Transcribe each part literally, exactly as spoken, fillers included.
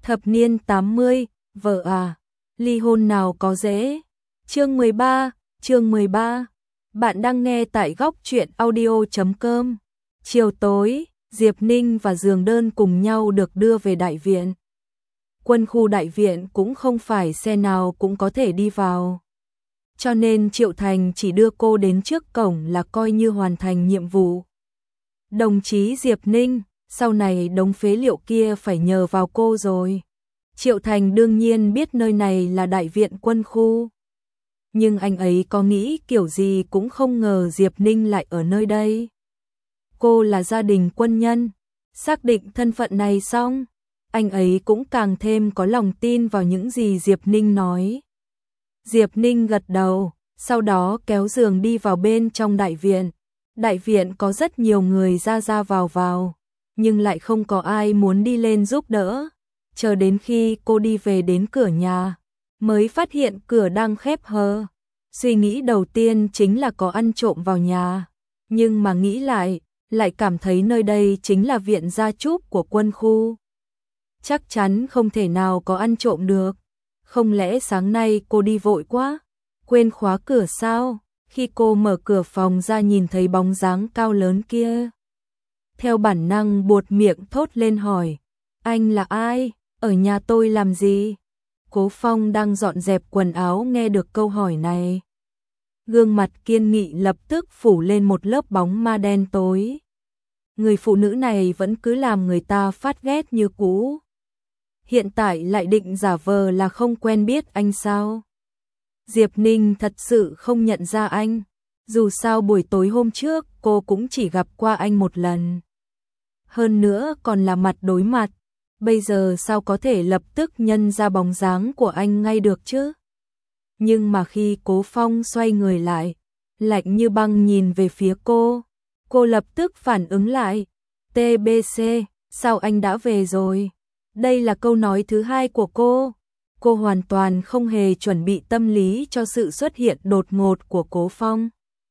Thập niên tám mươi, vợ à, ly hôn nào có dễ. Chương mười ba, chương mười ba. Bạn đang nghe tại góc truyện audio chấm com. Chiều tối, Diệp Ninh và Giường Đơn cùng nhau được đưa về đại viện. Quân khu đại viện cũng không phải xe nào cũng có thể đi vào. Cho nên Triệu Thành chỉ đưa cô đến trước cổng là coi như hoàn thành nhiệm vụ. Đồng chí Diệp Ninh, sau này đống phế liệu kia phải nhờ vào cô rồi. Triệu Thành đương nhiên biết nơi này là đại viện quân khu. Nhưng anh ấy có nghĩ kiểu gì cũng không ngờ Diệp Ninh lại ở nơi đây. Cô là gia đình quân nhân, xác định thân phận này xong, anh ấy cũng càng thêm có lòng tin vào những gì Diệp Ninh nói. Diệp Ninh gật đầu, sau đó kéo giường đi vào bên trong đại viện. Đại viện có rất nhiều người ra ra vào vào, nhưng lại không có ai muốn đi lên giúp đỡ. Chờ đến khi cô đi về đến cửa nhà, mới phát hiện cửa đang khép hờ. Suy nghĩ đầu tiên chính là có ăn trộm vào nhà, nhưng mà nghĩ lại, lại cảm thấy nơi đây chính là viện gia chúc của quân khu. Chắc chắn không thể nào có ăn trộm được. Không lẽ sáng nay cô đi vội quá, quên khóa cửa sao? Khi cô mở cửa phòng ra nhìn thấy bóng dáng cao lớn kia, theo bản năng buột miệng thốt lên hỏi, anh là ai? Ở nhà tôi làm gì? Cố Phong đang dọn dẹp quần áo nghe được câu hỏi này. Gương mặt kiên nghị lập tức phủ lên một lớp bóng ma đen tối. Người phụ nữ này vẫn cứ làm người ta phát ghét như cũ. Hiện tại lại định giả vờ là không quen biết anh sao? Diệp Ninh thật sự không nhận ra anh. Dù sao buổi tối hôm trước cô cũng chỉ gặp qua anh một lần. Hơn nữa còn là mặt đối mặt. Bây giờ sao có thể lập tức nhận ra bóng dáng của anh ngay được chứ? Nhưng mà khi Cố Phong xoay người lại, lạnh như băng nhìn về phía cô, cô lập tức phản ứng lại. tê bê xê, sao anh đã về rồi? Đây là câu nói thứ hai của cô. Cô hoàn toàn không hề chuẩn bị tâm lý cho sự xuất hiện đột ngột của Cố Phong.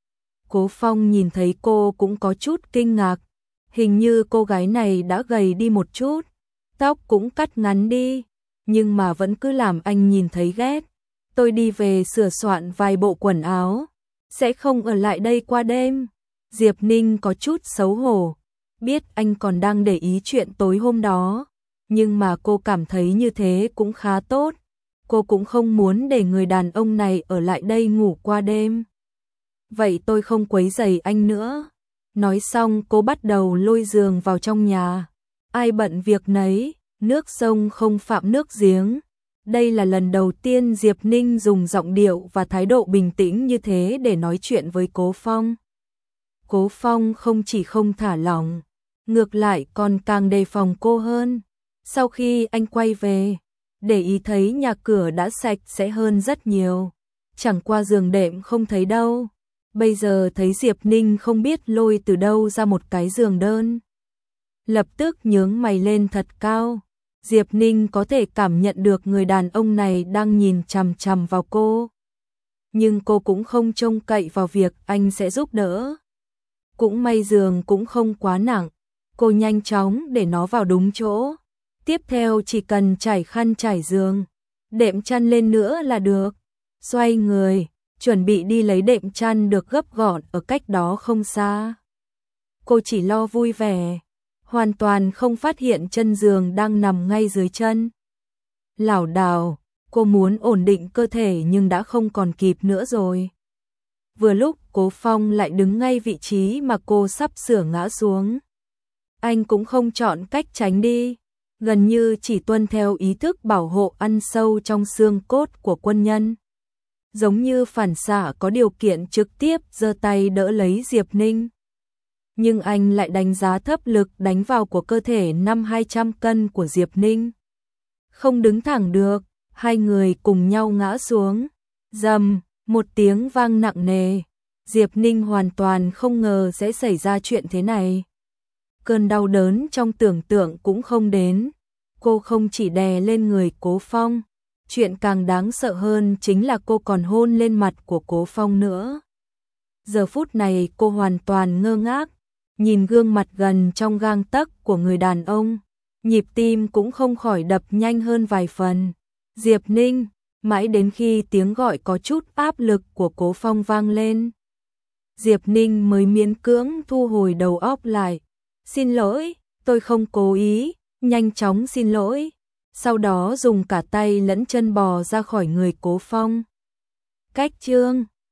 Cố Phong nhìn thấy cô cũng có chút kinh ngạc. Hình như cô gái này đã gầy đi một chút, tóc cũng cắt ngắn đi, nhưng mà vẫn cứ làm anh nhìn thấy ghét. Tôi đi về sửa soạn vài bộ quần áo, sẽ không ở lại đây qua đêm. Diệp Ninh có chút xấu hổ, biết anh còn đang để ý chuyện tối hôm đó, nhưng mà cô cảm thấy như thế cũng khá tốt. Cô cũng không muốn để người đàn ông này ở lại đây ngủ qua đêm. Vậy tôi không quấy rầy anh nữa. Nói xong cô bắt đầu lôi giường vào trong nhà. Ai bận việc nấy, nước sông không phạm nước giếng. Đây là lần đầu tiên Diệp Ninh dùng giọng điệu và thái độ bình tĩnh như thế để nói chuyện với Cố Phong. Cố Phong không chỉ không thả lỏng, ngược lại còn càng đề phòng cô hơn. Sau khi anh quay về, để ý thấy nhà cửa đã sạch sẽ hơn rất nhiều. Chẳng qua giường đệm không thấy đâu. Bây giờ thấy Diệp Ninh không biết lôi từ đâu ra một cái giường đơn. Lập tức nhướng mày lên thật cao. Diệp Ninh có thể cảm nhận được người đàn ông này đang nhìn chằm chằm vào cô. Nhưng cô cũng không trông cậy vào việc anh sẽ giúp đỡ. Cũng may giường cũng không quá nặng. Cô nhanh chóng để nó vào đúng chỗ. Tiếp theo chỉ cần trải khăn trải giường, đệm chăn lên nữa là được. Xoay người, chuẩn bị đi lấy đệm chăn được gấp gọn ở cách đó không xa. Cô chỉ lo vui vẻ, hoàn toàn không phát hiện chân giường đang nằm ngay dưới chân. Lảo đảo, cô muốn ổn định cơ thể nhưng đã không còn kịp nữa rồi. Vừa lúc Cố Phong lại đứng ngay vị trí mà cô sắp sửa ngã xuống. Anh cũng không chọn cách tránh đi, gần như chỉ tuân theo ý thức bảo hộ ăn sâu trong xương cốt của quân nhân. Giống như phản xạ có điều kiện trực tiếp giơ tay đỡ lấy Diệp Ninh. Nhưng anh lại đánh giá thấp lực đánh vào của cơ thể năm hai trăm cân của Diệp Ninh. Không đứng thẳng được, hai người cùng nhau ngã xuống. Rầm, một tiếng vang nặng nề. Diệp Ninh hoàn toàn không ngờ sẽ xảy ra chuyện thế này. Cơn đau đớn trong tưởng tượng cũng không đến. Cô không chỉ đè lên người Cố Phong, chuyện càng đáng sợ hơn chính là cô còn hôn lên mặt của Cố Phong nữa. Giờ phút này cô hoàn toàn ngơ ngác, nhìn gương mặt gần trong gang tấc của người đàn ông, nhịp tim cũng không khỏi đập nhanh hơn vài phần. Diệp Ninh, mãi đến khi tiếng gọi có chút áp lực của Cố Phong vang lên, Diệp Ninh mới miễn cưỡng thu hồi đầu óc lại. Xin lỗi, tôi không cố ý, nhanh chóng xin lỗi. Sau đó dùng cả tay lẫn chân bò ra khỏi người Cố Phong. Cách chương